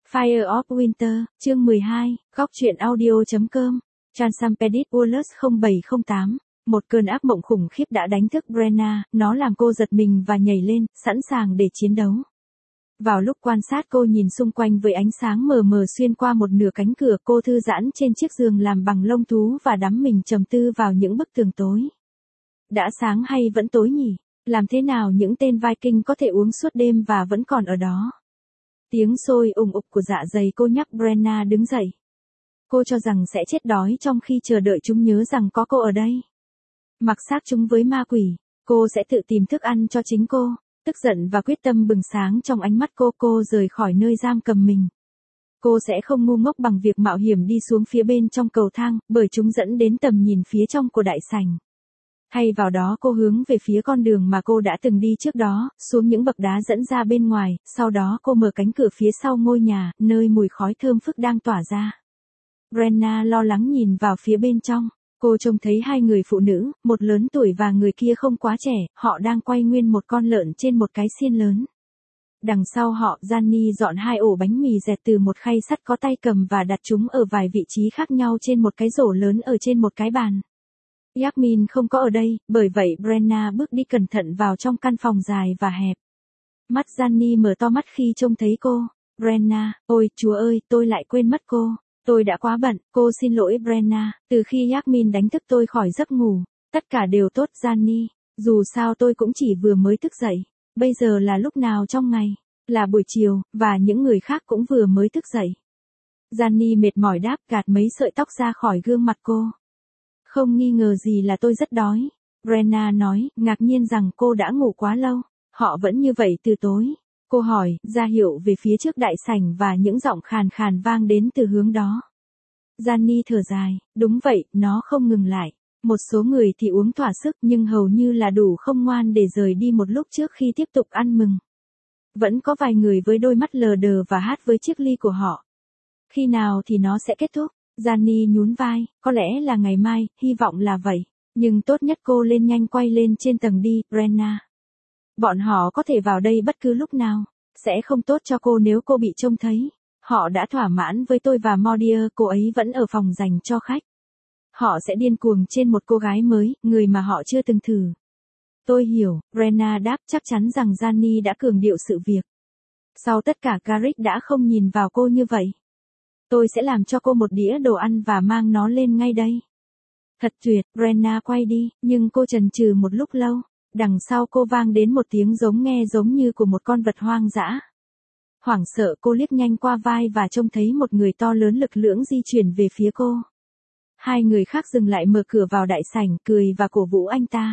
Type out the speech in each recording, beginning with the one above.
Fire of Winter, chương 12, góc truyện audio.com, Transampedit Wallace 0708. Một cơn ác mộng khủng khiếp đã đánh thức Brenna, nó làm cô giật mình và nhảy lên, sẵn sàng để chiến đấu. Vào lúc quan sát cô nhìn xung quanh với ánh sáng mờ mờ xuyên qua một nửa cánh cửa, cô thư giãn trên chiếc giường làm bằng lông thú và đắm mình trầm tư vào những bức tường tối. Đã sáng hay vẫn tối nhỉ? Làm thế nào những tên Viking có thể uống suốt đêm và vẫn còn ở đó? Tiếng sôi ùng ục của dạ dày cô nhắc Brenna đứng dậy. Cô cho rằng sẽ chết đói trong khi chờ đợi chúng nhớ rằng có cô ở đây. Mặc xác chúng với ma quỷ, cô sẽ tự tìm thức ăn cho chính cô. Tức giận và quyết tâm bừng sáng trong ánh mắt cô rời khỏi nơi giam cầm mình. Cô sẽ không ngu ngốc bằng việc mạo hiểm đi xuống phía bên trong cầu thang, bởi chúng dẫn đến tầm nhìn phía trong của đại sảnh. Thay vào đó cô hướng về phía con đường mà cô đã từng đi trước đó, xuống những bậc đá dẫn ra bên ngoài, sau đó cô mở cánh cửa phía sau ngôi nhà, nơi mùi khói thơm phức đang tỏa ra. Brenna lo lắng nhìn vào phía bên trong. Cô trông thấy hai người phụ nữ, một lớn tuổi và người kia không quá trẻ, họ đang quay nguyên một con lợn trên một cái xiên lớn. Đằng sau họ, Gianni dọn hai ổ bánh mì dẹt từ một khay sắt có tay cầm và đặt chúng ở vài vị trí khác nhau trên một cái rổ lớn ở trên một cái bàn. Yasmin không có ở đây, bởi vậy Brenna bước đi cẩn thận vào trong căn phòng dài và hẹp. Mắt Gianni mở to mắt khi trông thấy cô. Brenna, ôi chúa ơi, tôi lại quên mất cô. Tôi đã quá bận, cô xin lỗi Brenna, từ khi Yasmin đánh thức tôi khỏi giấc ngủ, tất cả đều tốt Gianni, dù sao tôi cũng chỉ vừa mới thức dậy, bây giờ là lúc nào trong ngày, là buổi chiều, và những người khác cũng vừa mới thức dậy. Gianni mệt mỏi đáp, gạt mấy sợi tóc ra khỏi gương mặt cô. Không nghi ngờ gì là tôi rất đói, Brenna nói, ngạc nhiên rằng cô đã ngủ quá lâu, họ vẫn như vậy từ tối. Cô hỏi, ra hiệu về phía trước đại sảnh và những giọng khàn khàn vang đến từ hướng đó. Gianni thở dài, đúng vậy, nó không ngừng lại. Một số người thì uống thỏa sức nhưng hầu như là đủ không ngoan để rời đi một lúc trước khi tiếp tục ăn mừng. Vẫn có vài người với đôi mắt lờ đờ và hát với chiếc ly của họ. Khi nào thì nó sẽ kết thúc? Gianni nhún vai, có lẽ là ngày mai, hy vọng là vậy. Nhưng tốt nhất cô lên nhanh quay lên trên tầng đi, Brenna. Bọn họ có thể vào đây bất cứ lúc nào. Sẽ không tốt cho cô nếu cô bị trông thấy. Họ đã thỏa mãn với tôi và Modier, cô ấy vẫn ở phòng dành cho khách. Họ sẽ điên cuồng trên một cô gái mới, người mà họ chưa từng thử. Tôi hiểu, Brenna đáp, chắc chắn rằng Gianni đã cường điệu sự việc. Sau tất cả Garrick đã không nhìn vào cô như vậy. Tôi sẽ làm cho cô một đĩa đồ ăn và mang nó lên ngay đây. Thật tuyệt, Brenna quay đi, nhưng cô chần chừ một lúc lâu. Đằng sau cô vang đến một tiếng nghe giống như của một con vật hoang dã. Hoảng sợ cô liếc nhanh qua vai và trông thấy một người to lớn lực lưỡng di chuyển về phía cô. Hai người khác dừng lại mở cửa vào đại sảnh, cười và cổ vũ anh ta.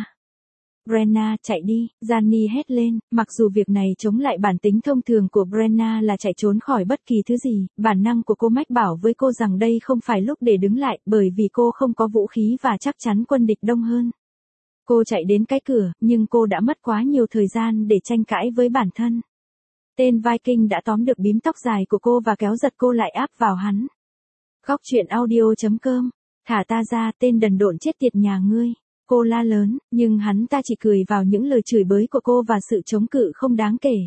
Brenna, chạy đi, Gianni hét lên, mặc dù việc này chống lại bản tính thông thường của Brenna là chạy trốn khỏi bất kỳ thứ gì, bản năng của cô mách bảo với cô rằng đây không phải lúc để đứng lại, bởi vì cô không có vũ khí và chắc chắn quân địch đông hơn. Cô chạy đến cái cửa, nhưng cô đã mất quá nhiều thời gian để tranh cãi với bản thân. Tên Viking đã tóm được bím tóc dài của cô và kéo giật cô lại áp vào hắn. Góc truyện audio.com, thả ta ra, tên đần độn chết tiệt nhà ngươi. Cô la lớn, nhưng hắn ta chỉ cười vào những lời chửi bới của cô và sự chống cự không đáng kể.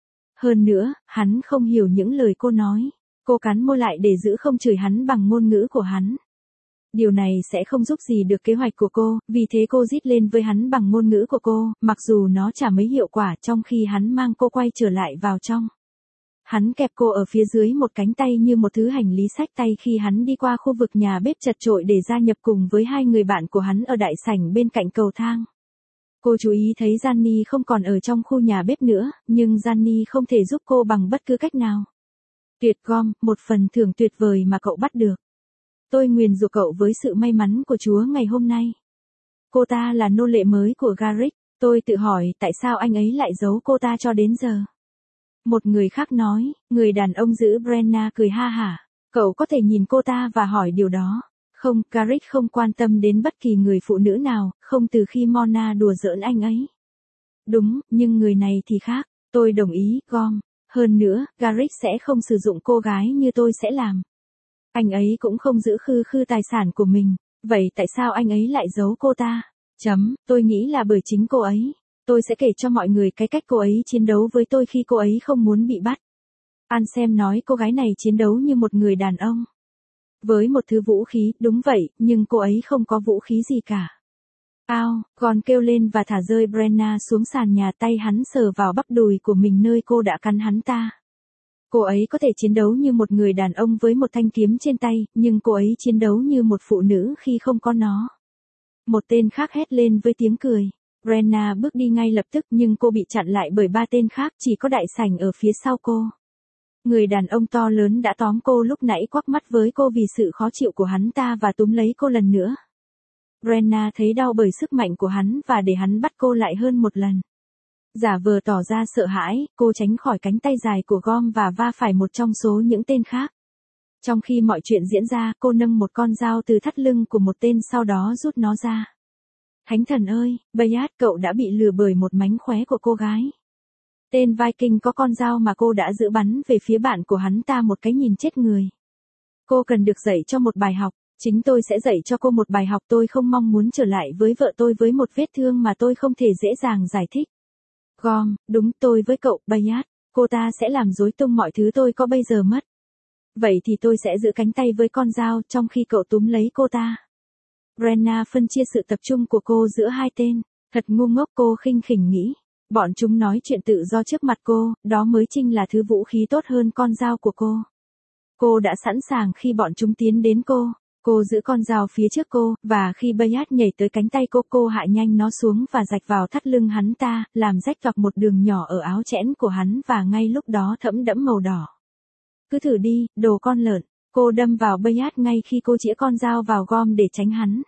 Hơn nữa, hắn không hiểu những lời cô nói. Cô cắn môi lại để giữ không chửi hắn bằng ngôn ngữ của hắn. Điều này sẽ không giúp gì được kế hoạch của cô, vì thế cô rít lên với hắn bằng ngôn ngữ của cô, mặc dù nó chả mấy hiệu quả trong khi hắn mang cô quay trở lại vào trong. Hắn kẹp cô ở phía dưới một cánh tay như một thứ hành lý xách tay khi hắn đi qua khu vực nhà bếp chật chội để gia nhập cùng với hai người bạn của hắn ở đại sảnh bên cạnh cầu thang. Cô chú ý thấy Gianni không còn ở trong khu nhà bếp nữa, nhưng Gianni không thể giúp cô bằng bất cứ cách nào. Tuyệt Gom, một phần thưởng tuyệt vời mà cậu bắt được. Tôi nguyền rủa cậu với sự may mắn của Chúa ngày hôm nay. Cô ta là nô lệ mới của Garrick. Tôi tự hỏi tại sao anh ấy lại giấu cô ta cho đến giờ. Một người khác nói, người đàn ông giữ Brenna cười ha hả. Cậu có thể nhìn cô ta và hỏi điều đó. Không, Garrick không quan tâm đến bất kỳ người phụ nữ nào, không từ khi Mona đùa giỡn anh ấy. Đúng, nhưng người này thì khác. Tôi đồng ý, Gom. Hơn nữa, Garrick sẽ không sử dụng cô gái như tôi sẽ làm. Anh ấy cũng không giữ khư tài sản của mình, vậy tại sao anh ấy lại giấu cô ta? Tôi nghĩ là bởi chính cô ấy. Tôi sẽ kể cho mọi người cái cách cô ấy chiến đấu với tôi khi cô ấy không muốn bị bắt. Ansem nói cô gái này chiến đấu như một người đàn ông. Với một thứ vũ khí, đúng vậy, nhưng cô ấy không có vũ khí gì cả. Ao, Gon kêu lên và thả rơi Brenna xuống sàn nhà, tay hắn sờ vào bắp đùi của mình nơi cô đã cắn hắn ta. Cô ấy có thể chiến đấu như một người đàn ông với một thanh kiếm trên tay, nhưng cô ấy chiến đấu như một phụ nữ khi không có nó. Một tên khác hét lên với tiếng cười. Brenna bước đi ngay lập tức nhưng cô bị chặn lại bởi 3 tên khác, chỉ có đại sảnh ở phía sau cô. Người đàn ông to lớn đã tóm cô lúc nãy quắc mắt với cô vì sự khó chịu của hắn ta và túm lấy cô lần nữa. Brenna thấy đau bởi sức mạnh của hắn và để hắn bắt cô lại hơn một lần. Giả vờ tỏ ra sợ hãi, cô tránh khỏi cánh tay dài của Gom và va phải một trong số những tên khác. Trong khi mọi chuyện diễn ra, cô nâng một con dao từ thắt lưng của một tên sau đó rút nó ra. Thánh thần ơi, Bayard, cậu đã bị lừa bởi một mánh khóe của cô gái. Tên Viking có con dao mà cô đã giữ bắn về phía bạn của hắn ta một cái nhìn chết người. Cô cần được dạy cho một bài học. Chính tôi sẽ dạy cho cô một bài học. Tôi không mong muốn trở lại với vợ tôi với một vết thương mà tôi không thể dễ dàng giải thích. Gom, đúng, tôi với cậu, Bayard. Cô ta sẽ làm rối tung mọi thứ tôi có bây giờ mất. Vậy thì tôi sẽ giữ cánh tay với con dao trong khi cậu túm lấy cô ta. Brenna phân chia sự tập trung của cô giữa hai tên. Thật ngu ngốc, cô khinh khỉnh nghĩ. Bọn chúng nói chuyện tự do trước mặt cô, đó mới chính là thứ vũ khí tốt hơn con dao của cô. Cô đã sẵn sàng khi bọn chúng tiến đến cô. Cô giữ con dao phía trước cô, và khi Bayard nhảy tới cánh tay cô hạ nhanh nó xuống và rạch vào thắt lưng hắn ta, làm rách toạc một đường nhỏ ở áo chẽn của hắn và ngay lúc đó thẫm đẫm màu đỏ. Cứ thử đi, đồ con lợn. Cô đâm vào Bayard ngay khi cô chĩa con dao vào Gom để tránh hắn.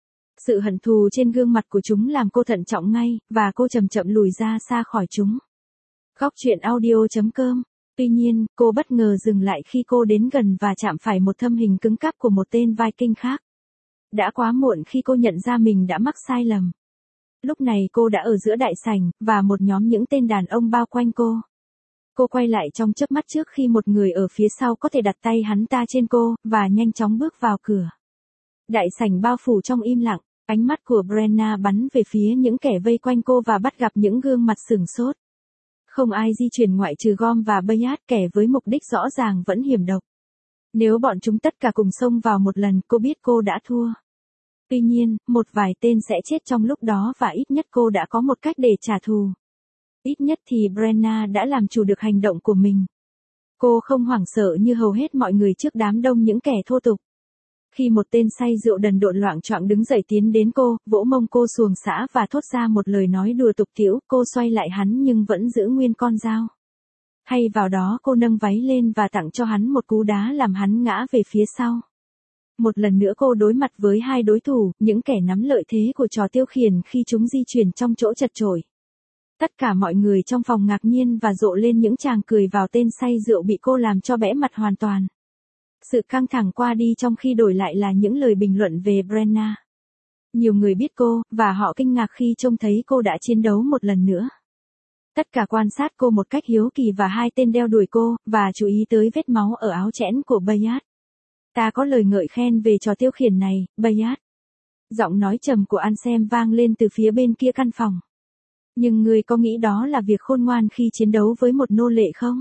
Sự hận thù trên gương mặt của chúng làm cô thận trọng ngay, và cô chậm chậm lùi ra xa khỏi chúng. Góc truyện audio.com. Tuy nhiên, cô bất ngờ dừng lại khi cô đến gần và chạm phải một thân hình cứng cáp của một tên Viking khác. Đã quá muộn khi cô nhận ra mình đã mắc sai lầm. Lúc này cô đã ở giữa đại sảnh, và một nhóm những tên đàn ông bao quanh cô. Cô quay lại trong chớp mắt trước khi một người ở phía sau có thể đặt tay hắn ta trên cô, và nhanh chóng bước vào cửa. Đại sảnh bao phủ trong im lặng, ánh mắt của Brenna bắn về phía những kẻ vây quanh cô và bắt gặp những gương mặt sửng sốt. Không ai di chuyển ngoại trừ Gom và Bayard, kẻ với mục đích rõ ràng vẫn hiểm độc. Nếu bọn chúng tất cả cùng xông vào một lần, cô biết cô đã thua. Tuy nhiên, một vài tên sẽ chết trong lúc đó và ít nhất cô đã có một cách để trả thù. Ít nhất thì Brenna đã làm chủ được hành động của mình. Cô không hoảng sợ như hầu hết mọi người trước đám đông những kẻ thô tục. Khi một tên say rượu đần độn loạng choạng đứng dậy tiến đến cô, vỗ mông cô xuồng xã và thốt ra một lời nói đùa tục tĩu, cô xoay lại hắn nhưng vẫn giữ nguyên con dao. Thay vào đó cô nâng váy lên và tặng cho hắn một cú đá làm hắn ngã về phía sau. Một lần nữa cô đối mặt với hai đối thủ, những kẻ nắm lợi thế của trò tiêu khiển khi chúng di chuyển trong chỗ chật chội. Tất cả mọi người trong phòng ngạc nhiên và rộ lên những tràng cười vào tên say rượu bị cô làm cho bẽ mặt hoàn toàn. Sự căng thẳng qua đi trong khi đổi lại là những lời bình luận về Brenna. Nhiều người biết cô, và họ kinh ngạc khi trông thấy cô đã chiến đấu một lần nữa. Tất cả quan sát cô một cách hiếu kỳ và hai tên đeo đuổi cô, và chú ý tới vết máu ở áo chẽn của Bayard. Ta có lời ngợi khen về trò tiêu khiển này, Bayard. Giọng nói trầm của Ansem vang lên từ phía bên kia căn phòng. Nhưng ngươi có nghĩ đó là việc khôn ngoan khi chiến đấu với một nô lệ không?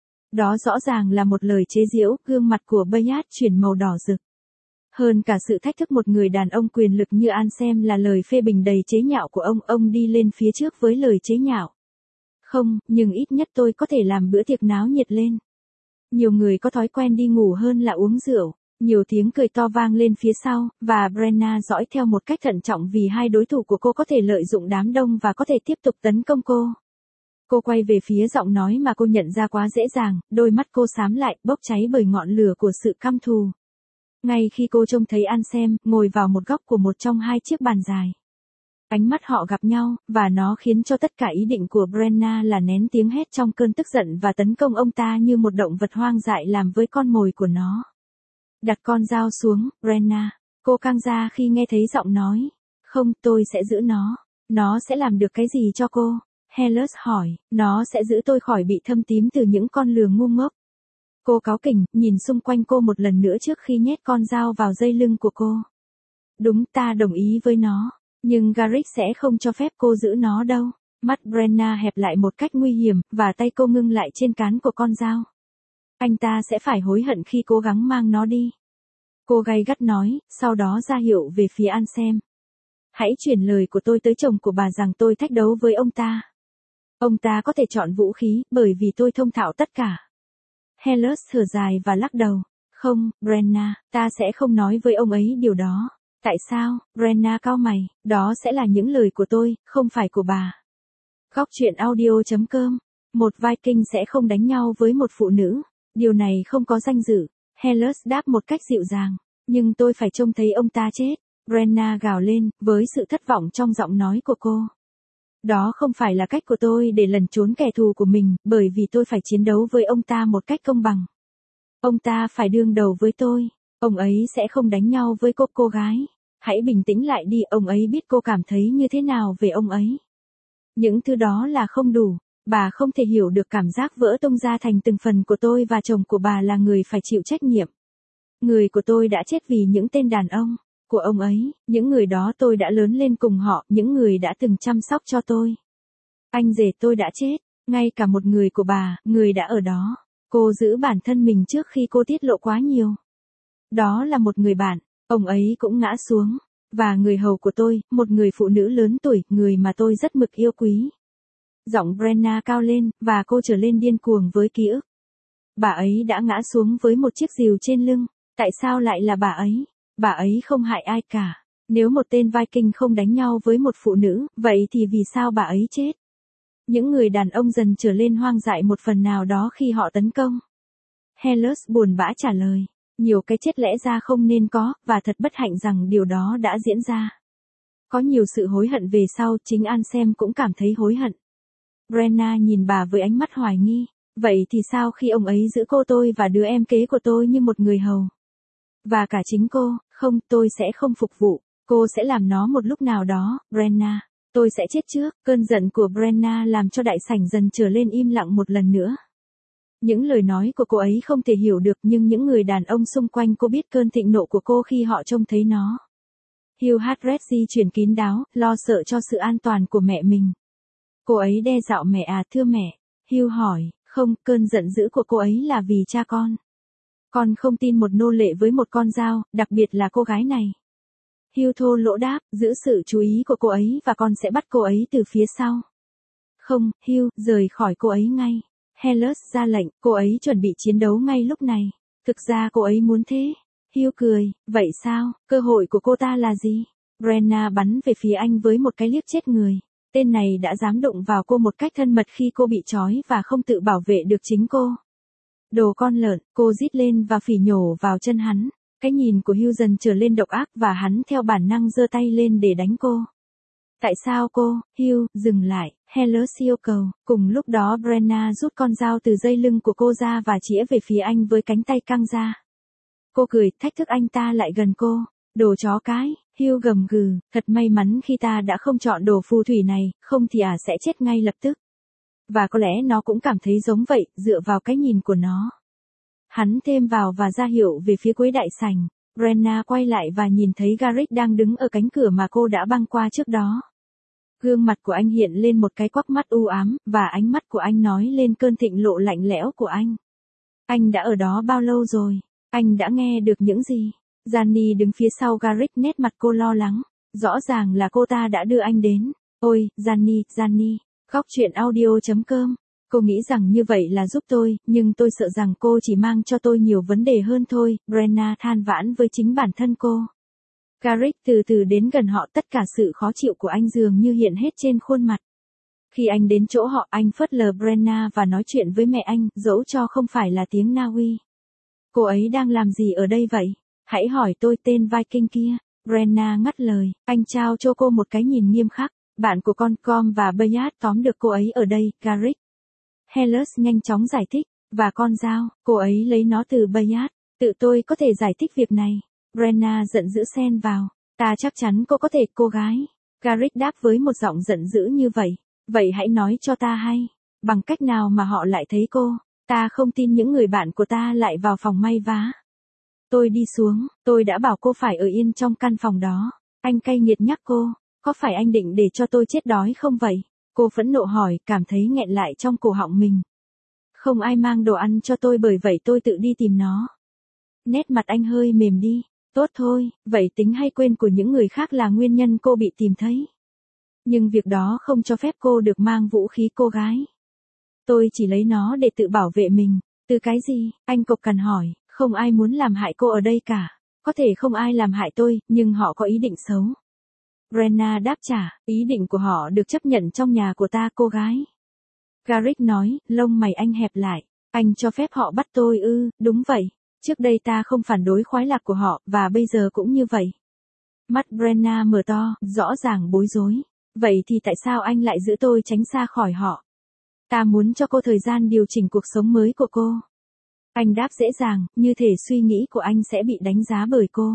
Đó rõ ràng là một lời chế giễu, gương mặt của Bayard chuyển màu đỏ rực. Hơn cả sự thách thức một người đàn ông quyền lực như Ansem là lời phê bình đầy chế nhạo của ông đi lên phía trước với lời chế nhạo. Không, nhưng ít nhất tôi có thể làm bữa tiệc náo nhiệt lên. Nhiều người có thói quen đi ngủ hơn là uống rượu. Nhiều tiếng cười to vang lên phía sau, và Brenna dõi theo một cách thận trọng vì hai đối thủ của cô có thể lợi dụng đám đông và có thể tiếp tục tấn công cô. Cô quay về phía giọng nói mà cô nhận ra quá dễ dàng, đôi mắt cô xám lại, bốc cháy bởi ngọn lửa của sự căm thù. Ngay khi cô trông thấy Ansem, ngồi vào một góc của một trong hai chiếc bàn dài. Ánh mắt họ gặp nhau, và nó khiến cho tất cả ý định của Brenna là nén tiếng hét trong cơn tức giận và tấn công ông ta như một động vật hoang dại làm với con mồi của nó. Đặt con dao xuống, Brenna. Cô căng ra khi nghe thấy giọng nói. Không, tôi sẽ giữ nó. Nó sẽ làm được cái gì cho cô? Helus hỏi. Nó sẽ giữ tôi khỏi bị thâm tím từ những con lừa ngu ngốc. Cô cáu kỉnh, nhìn xung quanh cô một lần nữa trước khi nhét con dao vào dây lưng của cô. Đúng, ta đồng ý với nó. Nhưng Garrick sẽ không cho phép cô giữ nó đâu. Mắt Brenna hẹp lại một cách nguy hiểm, và tay cô ngưng lại trên cán của con dao. Anh ta sẽ phải hối hận khi cố gắng mang nó đi. Cô gay gắt nói, sau đó ra hiệu về phía Ansem. Hãy chuyển lời của tôi tới chồng của bà rằng tôi thách đấu với ông ta. Ông ta có thể chọn vũ khí, bởi vì tôi thông thạo tất cả. Hellers thở dài và lắc đầu. Không, Brenna, ta sẽ không nói với ông ấy điều đó. Tại sao? Brenna cau mày, đó sẽ là những lời của tôi, không phải của bà. Góc truyện audio.com. Một Viking sẽ không đánh nhau với một phụ nữ. Điều này không có danh dự. Hellers đáp một cách dịu dàng. Nhưng tôi phải trông thấy ông ta chết. Brenna gào lên, với sự thất vọng trong giọng nói của cô. Đó không phải là cách của tôi để lẩn trốn kẻ thù của mình, bởi vì tôi phải chiến đấu với ông ta một cách công bằng. Ông ta phải đương đầu với tôi. Ông ấy sẽ không đánh nhau với cô gái. Hãy bình tĩnh lại đi, ông ấy biết cô cảm thấy như thế nào về ông ấy. Những thứ đó là không đủ. Bà không thể hiểu được cảm giác vỡ tung ra thành từng phần của tôi và chồng của bà là người phải chịu trách nhiệm. Người của tôi đã chết vì những tên đàn ông của ông ấy, những người đó tôi đã lớn lên cùng họ, những người đã từng chăm sóc cho tôi. Anh rể tôi đã chết, ngay cả một người của bà, người đã ở đó. Cô giữ bản thân mình trước khi cô tiết lộ quá nhiều. Đó là một người bạn, ông ấy cũng ngã xuống. Và người hầu của tôi, một người phụ nữ lớn tuổi, người mà tôi rất mực yêu quý. Giọng Brenna cao lên, và cô trở lên điên cuồng với ký ức. Bà ấy đã ngã xuống với một chiếc rìu trên lưng. Tại sao lại là bà ấy? Bà ấy không hại ai cả. Nếu một tên Viking không đánh nhau với một phụ nữ, vậy thì vì sao bà ấy chết? Những người đàn ông dần trở lên hoang dại một phần nào đó khi họ tấn công. Hellers buồn bã trả lời. Nhiều cái chết lẽ ra không nên có, và thật bất hạnh rằng điều đó đã diễn ra. Có nhiều sự hối hận về sau, chính Ansem cũng cảm thấy hối hận. Brenna nhìn bà với ánh mắt hoài nghi. Vậy thì sao khi ông ấy giữ tôi và đứa em kế của tôi như một người hầu? Và cả chính cô, không, tôi sẽ không phục vụ. Cô sẽ làm nó một lúc nào đó, Brenna. Tôi sẽ chết trước. Cơn giận của Brenna làm cho đại sảnh dần trở lên im lặng một lần nữa. Những lời nói của cô ấy không thể hiểu được, nhưng những người đàn ông xung quanh cô biết cơn thịnh nộ của cô khi họ trông thấy nó. Hugh Hartred di chuyển kín đáo, lo sợ cho sự an toàn của mẹ mình. Cô ấy đe dọa mẹ à, thưa mẹ. Hugh hỏi, không, cơn giận dữ của cô ấy là vì cha con. Con không tin một nô lệ với một con dao, đặc biệt là cô gái này. Hugh thô lỗ đáp, giữ sự chú ý của cô ấy và con sẽ bắt cô ấy từ phía sau. Không, Hugh, rời khỏi cô ấy ngay. Hellers ra lệnh, cô ấy chuẩn bị chiến đấu ngay lúc này. Thực ra cô ấy muốn thế. Hugh cười, vậy sao, cơ hội của cô ta là gì? Brenna bắn về phía anh với một cái liếc chết người. Tên này đã dám đụng vào cô một cách thân mật khi cô bị trói và không tự bảo vệ được chính cô. Đồ con lợn, cô rít lên và phỉ nhổ vào chân hắn. Cái nhìn của Hugh dần trở lên độc ác và hắn theo bản năng giơ tay lên để đánh cô. Tại sao cô, Hugh, dừng lại, Hellers yêu cầu. Cùng lúc đó Brenna rút con dao từ dây lưng của cô ra và chĩa về phía anh với cánh tay căng ra. Cô cười, thách thức anh ta lại gần cô. Đồ chó cái, Hugh gầm gừ, thật may mắn khi ta đã không chọn đồ phù thủy này, không thì sẽ chết ngay lập tức. Và có lẽ nó cũng cảm thấy giống vậy, dựa vào cái nhìn của nó. Hắn thêm vào và ra hiệu về phía cuối đại sảnh. Brenna quay lại và nhìn thấy Garrick đang đứng ở cánh cửa mà cô đã băng qua trước đó. Gương mặt của anh hiện lên một cái quắc mắt u ám, và ánh mắt của anh nói lên cơn thịnh nộ lạnh lẽo của anh. Anh đã ở đó bao lâu rồi? Anh đã nghe được những gì? Gianni đứng phía sau Garrick, nét mặt cô lo lắng. Rõ ràng là cô ta đã đưa anh đến. Ôi, Gianni. Góc truyện audio.com. Cô nghĩ rằng như vậy là giúp tôi, nhưng tôi sợ rằng cô chỉ mang cho tôi nhiều vấn đề hơn thôi, Brenna than vãn với chính bản thân cô. Garrick từ từ đến gần họ, tất cả sự khó chịu của anh dường như hiện hết trên khuôn mặt. Khi anh đến chỗ họ, anh phớt lờ Brenna và nói chuyện với mẹ anh, dẫu cho không phải là tiếng Na Uy. Cô ấy đang làm gì ở đây vậy? Hãy hỏi tôi, tên Viking kia. Brenna ngắt lời, anh trao cho cô một cái nhìn nghiêm khắc. Bạn của con Com và Bayard tóm được cô ấy ở đây, Garrick. Hellers nhanh chóng giải thích, và con dao, cô ấy lấy nó từ Bayard. Tự tôi có thể giải thích việc này. Brenna giận dữ xen vào. Ta chắc chắn cô có thể, cô gái. Garrick đáp với một giọng giận dữ như vậy. Vậy hãy nói cho ta hay. Bằng cách nào mà họ lại thấy cô? Ta không tin những người bạn của ta lại vào phòng may vá. Tôi đi xuống, tôi đã bảo cô phải ở yên trong căn phòng đó. Anh cay nghiệt nhắc cô. Có phải anh định để cho tôi chết đói không vậy? Cô phẫn nộ hỏi, cảm thấy nghẹn lại trong cổ họng mình. Không ai mang đồ ăn cho tôi bởi vậy tôi tự đi tìm nó. Nét mặt anh hơi mềm đi. Tốt thôi, vậy tính hay quên của những người khác là nguyên nhân cô bị tìm thấy. Nhưng việc đó không cho phép cô được mang vũ khí cô gái. Tôi chỉ lấy nó để tự bảo vệ mình. Từ cái gì? Anh cộc cằn hỏi, không ai muốn làm hại cô ở đây cả. Có thể không ai làm hại tôi, nhưng họ có ý định xấu. Brenna đáp trả, ý định của họ được chấp nhận trong nhà của ta cô gái. Garrick nói, lông mày anh hẹp lại. Anh cho phép họ bắt tôi ư, đúng vậy. Trước đây ta không phản đối khoái lạc của họ, và bây giờ cũng như vậy. Mắt Brenna mở to, rõ ràng bối rối. Vậy thì tại sao anh lại giữ tôi tránh xa khỏi họ? Ta muốn cho cô thời gian điều chỉnh cuộc sống mới của cô. Anh đáp dễ dàng, như thể suy nghĩ của anh sẽ bị đánh giá bởi cô.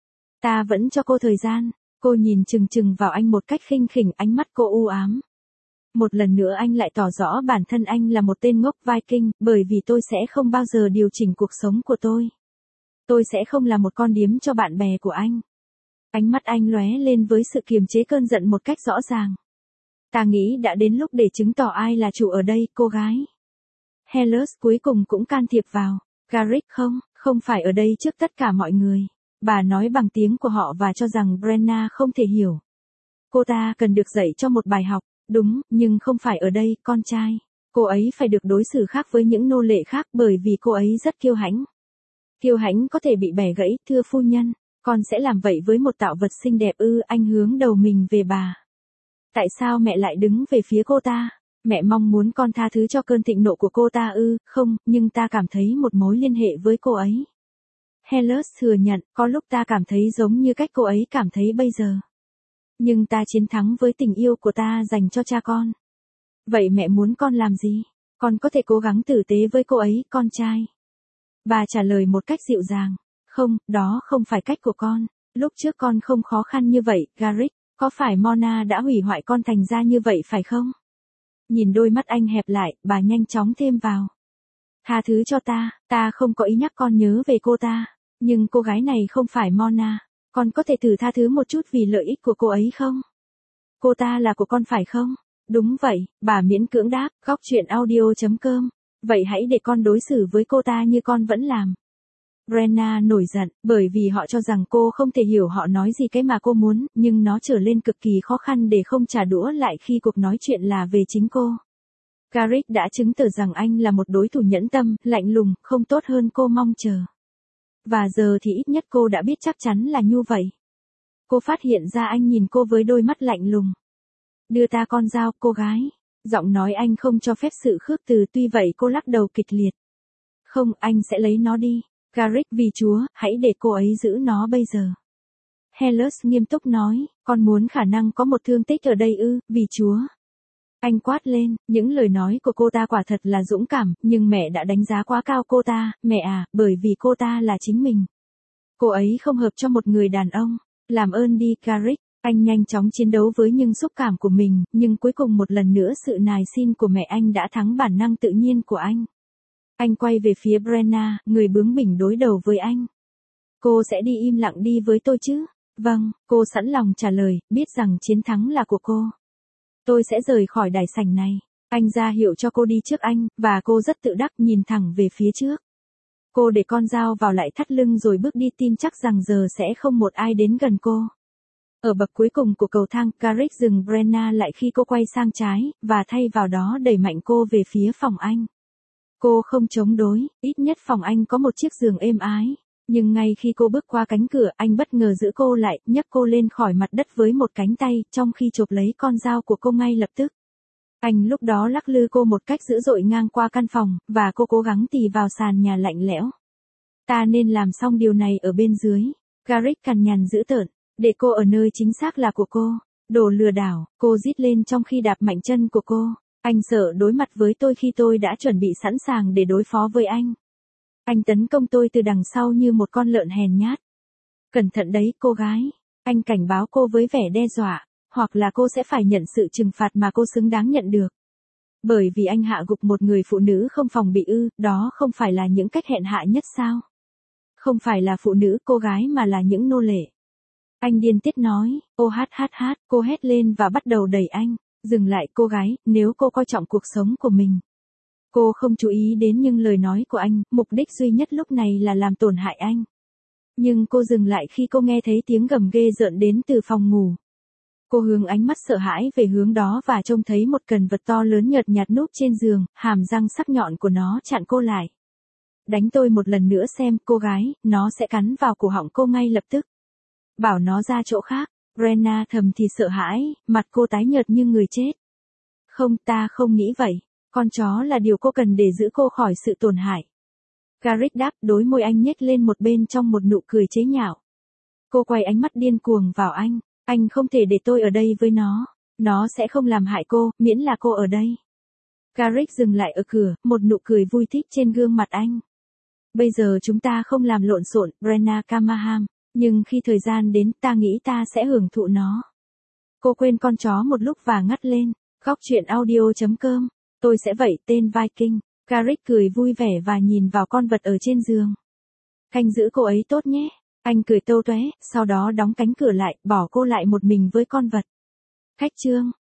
Ta vẫn cho cô thời gian. Cô nhìn chừng chừng vào anh một cách khinh khỉnh, ánh mắt cô u ám. Một lần nữa anh lại tỏ rõ bản thân anh là một tên ngốc Viking, bởi vì tôi sẽ không bao giờ điều chỉnh cuộc sống của tôi. Tôi sẽ không là một con điếm cho bạn bè của anh. Ánh mắt anh lóe lên với sự kiềm chế cơn giận một cách rõ ràng. Ta nghĩ đã đến lúc để chứng tỏ ai là chủ ở đây, cô gái. Hellers cuối cùng cũng can thiệp vào. Garrick không phải ở đây trước tất cả mọi người. Bà nói bằng tiếng của họ và cho rằng Brenna không thể hiểu. Cô ta cần được dạy cho một bài học. Đúng, nhưng không phải ở đây, con trai. Cô ấy phải được đối xử khác với những nô lệ khác bởi vì cô ấy rất kiêu hãnh. Kiêu hãnh có thể bị bẻ gãy, thưa phu nhân. Con sẽ làm vậy với một tạo vật xinh đẹp ư? Anh hướng đầu mình về bà. Tại sao mẹ lại đứng về phía cô ta? Mẹ mong muốn con tha thứ cho cơn thịnh nộ của cô ta ư? Không, nhưng ta cảm thấy một mối liên hệ với cô ấy. Hellers thừa nhận, có lúc ta cảm thấy giống như cách cô ấy cảm thấy bây giờ. Nhưng ta chiến thắng với tình yêu của ta dành cho cha con. Vậy mẹ muốn con làm gì? Con có thể cố gắng tử tế với cô ấy, con trai. Bà trả lời một cách dịu dàng. Không, đó không phải cách của con. Lúc trước con không khó khăn như vậy, Garrick. Có phải Mona đã hủy hoại con thành ra như vậy phải không? Nhìn đôi mắt anh hẹp lại, bà nhanh chóng thêm vào. Tha thứ cho ta không có ý nhắc con nhớ về cô ta. Nhưng cô gái này không phải Mona. Con có thể thử tha thứ một chút vì lợi ích của cô ấy không? Cô ta là của con phải không? Đúng vậy, bà miễn cưỡng đáp, góc chuyện audio.com. Vậy hãy để con đối xử với cô ta như con vẫn làm. Brenna nổi giận, bởi vì họ cho rằng cô không thể hiểu họ nói gì cái mà cô muốn, nhưng nó trở lên cực kỳ khó khăn để không trả đũa lại khi cuộc nói chuyện là về chính cô. Garrick đã chứng tỏ rằng anh là một đối thủ nhẫn tâm, lạnh lùng, không tốt hơn cô mong chờ. Và giờ thì ít nhất cô đã biết chắc chắn là như vậy. Cô phát hiện ra anh nhìn cô với đôi mắt lạnh lùng. Đưa ta con dao, cô gái. Giọng nói anh không cho phép sự khước từ, tuy vậy cô lắc đầu kịch liệt. Không, anh sẽ lấy nó đi. Garrick, vì Chúa, hãy để cô ấy giữ nó bây giờ. Hellers nghiêm túc nói, con muốn khả năng có một thương tích ở đây ư, vì Chúa. Anh quát lên, những lời nói của cô ta quả thật là dũng cảm, nhưng mẹ đã đánh giá quá cao cô ta, mẹ à, bởi vì cô ta là chính mình. Cô ấy không hợp cho một người đàn ông. Làm ơn đi, Garrick. Anh nhanh chóng chiến đấu với những xúc cảm của mình, nhưng cuối cùng một lần nữa sự nài xin của mẹ anh đã thắng bản năng tự nhiên của anh. Anh quay về phía Brenna, người bướng bỉnh đối đầu với anh. Cô sẽ đi im lặng đi với tôi chứ? Vâng, cô sẵn lòng trả lời, biết rằng chiến thắng là của cô. Tôi sẽ rời khỏi đài sảnh này. Anh ra hiệu cho cô đi trước anh, và cô rất tự đắc nhìn thẳng về phía trước. Cô để con dao vào lại thắt lưng rồi bước đi, tin chắc rằng giờ sẽ không một ai đến gần cô. Ở bậc cuối cùng của cầu thang, Garrick dừng Brenna lại khi cô quay sang trái, và thay vào đó đẩy mạnh cô về phía phòng anh. Cô không chống đối, ít nhất phòng anh có một chiếc giường êm ái. Nhưng ngay khi cô bước qua cánh cửa, anh bất ngờ giữ cô lại, nhấc cô lên khỏi mặt đất với một cánh tay, trong khi chộp lấy con dao của cô ngay lập tức. Anh lúc đó lắc lư cô một cách dữ dội ngang qua căn phòng, và cô cố gắng tì vào sàn nhà lạnh lẽo. Ta nên làm xong điều này ở bên dưới. Garrick cằn nhằn dữ tợn, để cô ở nơi chính xác là của cô. Đồ lừa đảo, cô rít lên trong khi đạp mạnh chân của cô. Anh sợ đối mặt với tôi khi tôi đã chuẩn bị sẵn sàng để đối phó với anh. Anh tấn công tôi từ đằng sau như một con lợn hèn nhát. Cẩn thận đấy, cô gái. Anh cảnh báo cô với vẻ đe dọa, hoặc là cô sẽ phải nhận sự trừng phạt mà cô xứng đáng nhận được. Bởi vì anh hạ gục một người phụ nữ không phòng bị ư, đó không phải là những cách hèn hạ nhất sao? Không phải là phụ nữ, cô gái mà là những nô lệ. Anh điên tiết nói, ô hát hát hát, cô hét lên và bắt đầu đẩy anh. Dừng lại, cô gái, nếu cô coi trọng cuộc sống của mình. Cô không chú ý đến nhưng lời nói của anh, mục đích duy nhất lúc này là làm tổn hại anh. Nhưng cô dừng lại khi cô nghe thấy tiếng gầm ghê rợn đến từ phòng ngủ. Cô hướng ánh mắt sợ hãi về hướng đó và trông thấy một cần vật to lớn nhợt nhạt núp trên giường, hàm răng sắc nhọn của nó chặn cô lại. Đánh tôi một lần nữa xem, cô gái, nó sẽ cắn vào cổ họng cô ngay lập tức. Bảo nó ra chỗ khác. Brenna thầm thì sợ hãi, mặt cô tái nhợt như người chết. Không, ta không nghĩ vậy. Con chó là điều cô cần để giữ cô khỏi sự tổn hại. Carrick đáp, đôi môi anh nhếch lên một bên trong một nụ cười chế nhạo. Cô quay ánh mắt điên cuồng vào anh. Anh không thể để tôi ở đây với nó. Nó sẽ không làm hại cô, miễn là cô ở đây. Carrick dừng lại ở cửa, một nụ cười vui thích trên gương mặt anh. Bây giờ chúng ta không làm lộn xộn, Brenna Camaham. Nhưng khi thời gian đến, ta nghĩ ta sẽ hưởng thụ nó. Cô quên con chó một lúc và ngắt lên. Góc truyện audio.com. Tôi sẽ vẩy tên Viking. Carrick cười vui vẻ và nhìn vào con vật ở trên giường. Canh giữ cô ấy tốt nhé. Anh cười tâu tóe, sau đó đóng cánh cửa lại, bỏ cô lại một mình với con vật. Khách trương.